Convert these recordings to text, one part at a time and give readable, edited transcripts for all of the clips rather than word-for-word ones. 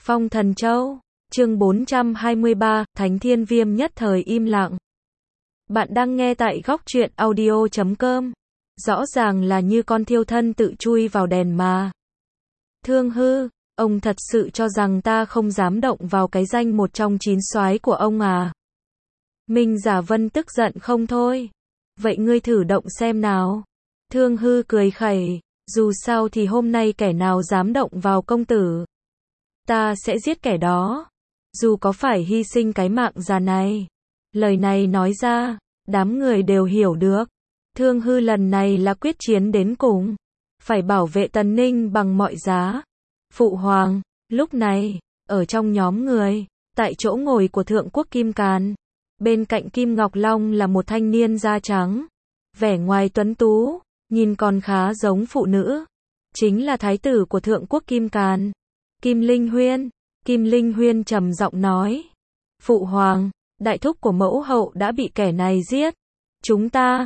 Phong Thần Châu, chương 423, Thánh Thiên Viêm nhất thời im lặng. Bạn đang nghe tại góc truyện audio.com. Rõ ràng là như con thiêu thân tự chui vào đèn mà. Thương Hư, ông thật sự cho rằng ta không dám động vào cái danh một trong 9 soái của ông à? Minh Giả Vân tức giận không thôi. Vậy ngươi thử động xem nào. Thương Hư cười khẩy, dù sao thì hôm nay kẻ nào dám động vào công tử, ta sẽ giết kẻ đó, dù có phải hy sinh cái mạng già này. Lời này nói ra, đám người đều hiểu được. Thương Hư lần này là quyết chiến đến cùng, phải bảo vệ Tần Ninh bằng mọi giá. Phụ hoàng, lúc này, ở trong nhóm người, tại chỗ ngồi của Thượng Quốc Kim Càn, bên cạnh Kim Ngọc Long là một thanh niên da trắng, vẻ ngoài tuấn tú, nhìn còn khá giống phụ nữ. Chính là thái tử của Thượng Quốc Kim Càn, Kim Linh Huyên. Kim Linh Huyên trầm giọng nói: Phụ hoàng, đại thúc của mẫu hậu đã bị kẻ này giết. Chúng ta,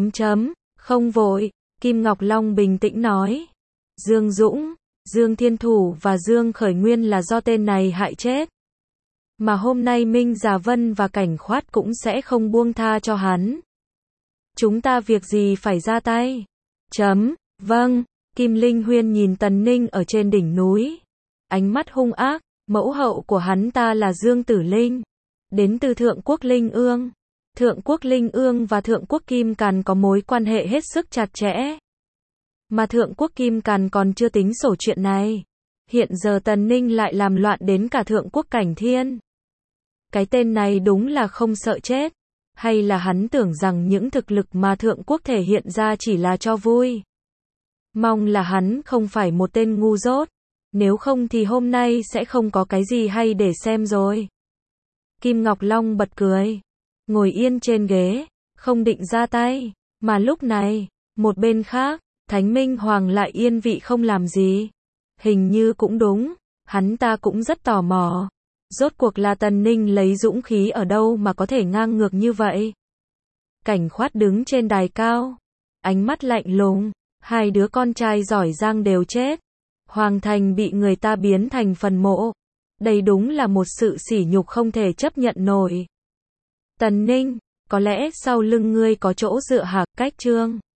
không vội. Kim Ngọc Long bình tĩnh nói: Dương Dũng, Dương Thiên Thủ và Dương Khởi Nguyên là do tên này hại chết. Mà hôm nay Minh Giả Vân và Cảnh Khoát cũng sẽ không buông tha cho hắn. Chúng ta việc gì phải ra tay? Vâng. Kim Linh Huyên nhìn Tần Ninh ở trên đỉnh núi, ánh mắt hung ác. Mẫu hậu của hắn ta là Dương Tử Linh, đến từ Thượng Quốc Linh Ương. Thượng Quốc Linh Ương và Thượng Quốc Kim Càn có mối quan hệ hết sức chặt chẽ. Mà Thượng Quốc Kim Càn còn chưa tính sổ chuyện này. Hiện giờ Tần Ninh lại làm loạn đến cả Thượng Quốc Cảnh Thiên. Cái tên này đúng là không sợ chết. Hay là hắn tưởng rằng những thực lực mà Thượng Quốc thể hiện ra chỉ là cho vui. Mong là hắn không phải một tên ngu dốt. Nếu không thì hôm nay sẽ không có cái gì hay để xem rồi. Kim Ngọc Long bật cười, ngồi yên trên ghế, không định ra tay. Mà lúc này, một bên khác, Thánh Minh Hoàng lại yên vị không làm gì. Hình như cũng đúng, hắn ta cũng rất tò mò. Rốt cuộc là Tần Ninh lấy dũng khí ở đâu mà có thể ngang ngược như vậy? Cảnh Khoát đứng trên đài cao, ánh mắt lạnh lùng. Hai đứa con trai giỏi giang đều chết. Hoàng thành bị người ta biến thành phần mộ. Đây đúng là một sự sỉ nhục không thể chấp nhận nổi. Tần Ninh, có lẽ sau lưng ngươi có chỗ dựa hả? Cách Trương